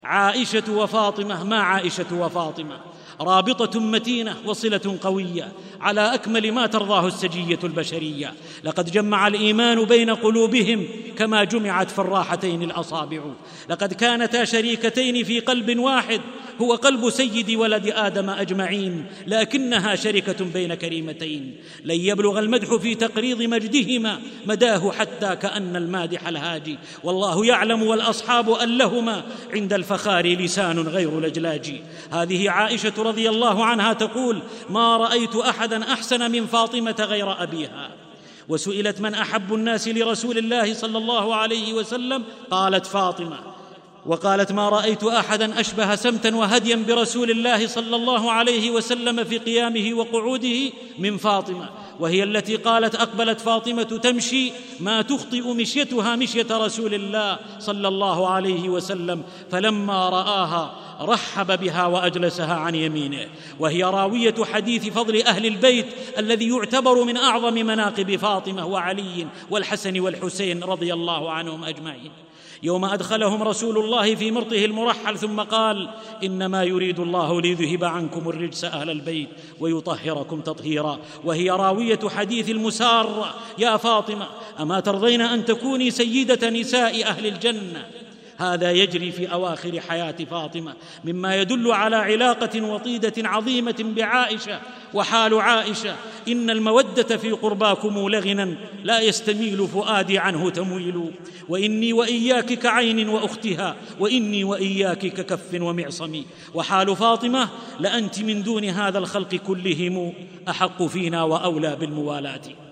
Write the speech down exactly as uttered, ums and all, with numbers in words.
عائشة وفاطمة. ما عائشة وفاطمة؟ رابطة متينة وصلة قوية على أكمل ما ترضاه السجية البشرية. لقد جمع الإيمان بين قلوبهم كما جمعت في الراحتين الأصابع. لقد كانتا شريكتين في قلب واحد هو قلب سيد ولد آدم أجمعين، لكنها شركة بين كريمتين. لن يبلغ المدح في تقريض مجدهما مداه حتى كأن المادح الهاجي. والله يعلم والأصحاب أن لهما عند الفخار لسان غير لجلاج. هذه عائشة رضي الله عنها تقول: ما رأيت أحدا أحسن من فاطمة غير أبيها. وسئلت: من أحب الناس لرسول الله صلى الله عليه وسلم؟ قالت: فاطمة. وقالت: ما رأيت أحدا أشبه سمتا وهديا برسول الله صلى الله عليه وسلم في قيامه وقعوده من فاطمة. وهي التي قالت: أقبلت فاطمة تمشي ما تخطئ مشيتها مشية رسول الله صلى الله عليه وسلم، فلما رآها رحب بها وأجلسها عن يمينه. وهي راوية حديث فضل أهل البيت الذي يعتبر من أعظم مناقب فاطمة وعلي والحسن والحسين رضي الله عنهم أجمعين. يوم أدخلهم رسول الله في مرطه المرحل ثم قال: إنما يريد الله ليذهب عنكم الرجس أهل البيت ويطهركم تطهيرا. وهي راوية حديث المسار: يا فاطمة، أما ترضين أن تكوني سيدة نساء أهل الجنة؟ هذا يجري في أواخر حياة فاطمة، مما يدل على علاقة وطيدة عظيمة بعائشة. وحال عائشة: إن المودة في قرباكم لغنا لا يستميل فؤادي عنه تمويل، وإني وإياك كعين وأختها، وإني وإياك ككف ومعصم. وحال فاطمة: لأنت من دون هذا الخلق كلهم أحق فينا وأولى بالموالاة.